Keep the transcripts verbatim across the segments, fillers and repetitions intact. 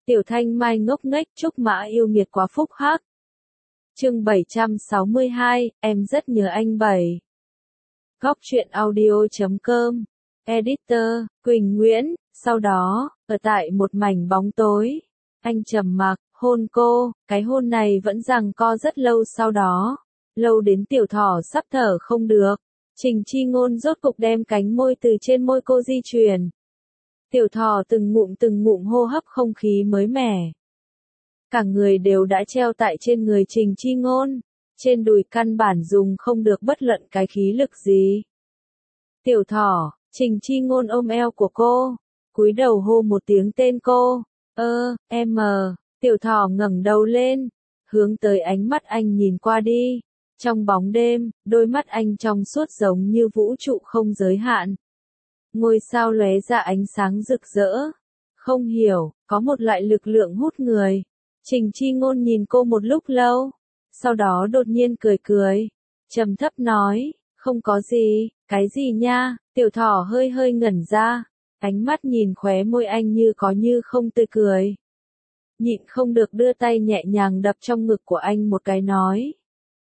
Tiểu Thanh Mai ngốc nghếch chúc Mã yêu nghiệt quá phúc hắc. Chương bảy trăm sáu mươi hai, em rất nhớ anh bảy. Góc truyện audio chấm com. Editor, Quỳnh Nguyễn. Sau đó, ở tại một mảnh bóng tối, anh trầm mặc, hôn cô, cái hôn này vẫn giằng co rất lâu sau đó. Lâu đến Tiểu Thỏ sắp thở không được. Trình Chi Ngôn rốt cục đem cánh môi từ trên môi cô di chuyển. Tiểu Thỏ từng ngụm từng ngụm hô hấp không khí mới mẻ. Cả người đều đã treo tại trên người Trình Chi Ngôn, trên đùi căn bản dùng không được bất luận cái khí lực gì. Tiểu Thỏ, Trình Chi Ngôn ôm eo của cô, cúi đầu hô một tiếng tên cô, ơ, em mờ, Tiểu Thỏ ngẩng đầu lên, hướng tới ánh mắt anh nhìn qua đi. Trong bóng đêm, đôi mắt anh trong suốt giống như vũ trụ không giới hạn. Ngôi sao lóe ra ánh sáng rực rỡ. Không hiểu, có một loại lực lượng hút người. Trình Chi Ngôn nhìn cô một lúc lâu, sau đó đột nhiên cười cười, trầm thấp nói, không có gì, cái gì nha. Tiểu Thỏ hơi hơi ngẩn ra, ánh mắt nhìn khóe môi anh như có như không tươi cười. Nhịn không được đưa tay nhẹ nhàng đập trong ngực của anh một cái nói.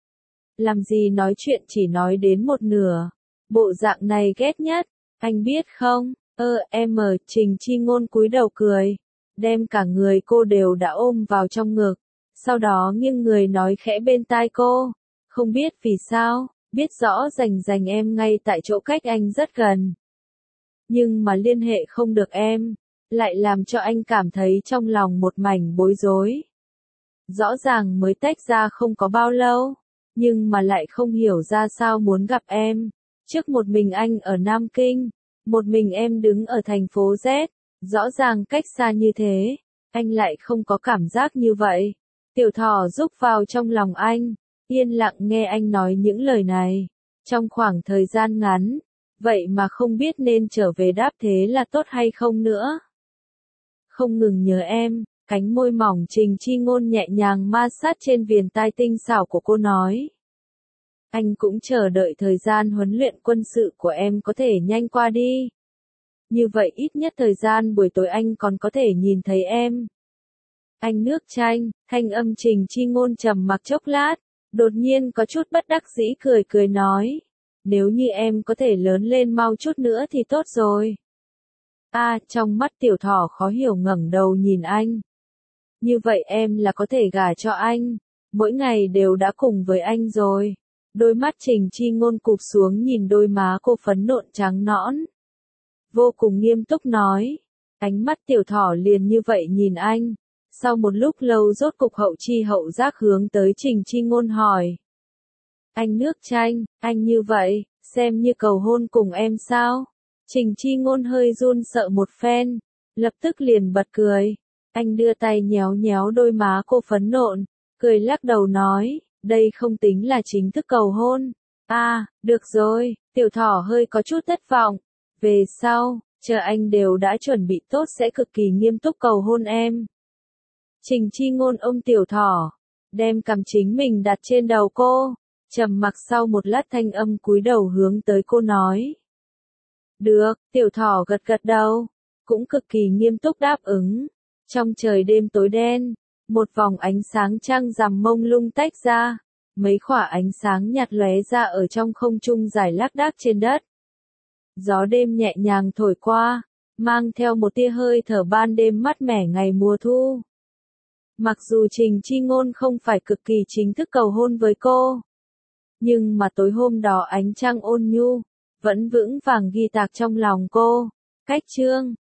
Làm gì nói chuyện chỉ nói đến một nửa, bộ dạng này ghét nhất, anh biết không, ơ em ở Trình Chi Ngôn cúi đầu cười, đem cả người cô đều đã ôm vào trong ngực, sau đó nghiêng người nói khẽ bên tai cô, không biết vì sao, biết rõ rành rành em ngay tại chỗ cách anh rất gần. Nhưng mà liên hệ không được em, lại làm cho anh cảm thấy trong lòng một mảnh bối rối. Rõ ràng mới tách ra không có bao lâu, nhưng mà lại không hiểu ra sao muốn gặp em. Trước một mình anh ở Nam Kinh, một mình em đứng ở thành phố Z, rõ ràng cách xa như thế, anh lại không có cảm giác như vậy. Tiểu Thỏ rúc vào trong lòng anh, yên lặng nghe anh nói những lời này. Trong khoảng thời gian ngắn, vậy mà không biết nên trở về đáp thế là tốt hay không nữa. Không ngừng nhớ em, cánh môi mỏng Trình Chi Ngôn nhẹ nhàng ma sát trên viền tai tinh xảo của cô nói. Anh cũng chờ đợi thời gian huấn luyện quân sự của em có thể nhanh qua đi. Như vậy ít nhất thời gian buổi tối anh còn có thể nhìn thấy em. Anh nước chanh, thanh âm Trình Chi Ngôn trầm mặc chốc lát, đột nhiên có chút bất đắc dĩ cười cười nói. Nếu như em có thể lớn lên mau chút nữa thì tốt rồi. À, trong mắt Tiểu Thỏ khó hiểu ngẩng đầu nhìn anh. Như vậy em là có thể gả cho anh, mỗi ngày đều đã cùng với anh rồi. Đôi mắt Trình Chi Ngôn cụp xuống nhìn đôi má cô phấn nộn trắng nõn. Vô cùng nghiêm túc nói. Ánh mắt Tiểu Thỏ liền như vậy nhìn anh. Sau một lúc lâu rốt cục hậu chi hậu giác hướng tới Trình Chi Ngôn hỏi. Anh nước chanh, anh như vậy, xem như cầu hôn cùng em sao? Trình Chi Ngôn hơi run sợ một phen, lập tức liền bật cười. Anh đưa tay nhéo nhéo đôi má cô phấn nộn, cười lắc đầu nói, đây không tính là chính thức cầu hôn. À, được rồi, Tiểu Thỏ hơi có chút thất vọng. Về sau, chờ anh đều đã chuẩn bị tốt sẽ cực kỳ nghiêm túc cầu hôn em. Trình Chi Ngôn ôm Tiểu Thỏ, đem cằm chính mình đặt trên đầu cô, trầm mặc sau một lát thanh âm cúi đầu hướng tới cô nói. Được, Tiểu Thỏ gật gật đầu, cũng cực kỳ nghiêm túc đáp ứng. Trong trời đêm tối đen, một vòng ánh sáng trăng rằm mông lung tách ra, mấy khỏa ánh sáng nhạt lóe ra ở trong không trung rải lác đác trên đất. Gió đêm nhẹ nhàng thổi qua, mang theo một tia hơi thở ban đêm mát mẻ ngày mùa thu. Mặc dù Trình Chi Ngôn không phải cực kỳ chính thức cầu hôn với cô, nhưng mà tối hôm đó ánh trăng ôn nhu, vẫn vững vàng ghi tạc trong lòng cô. Cách chương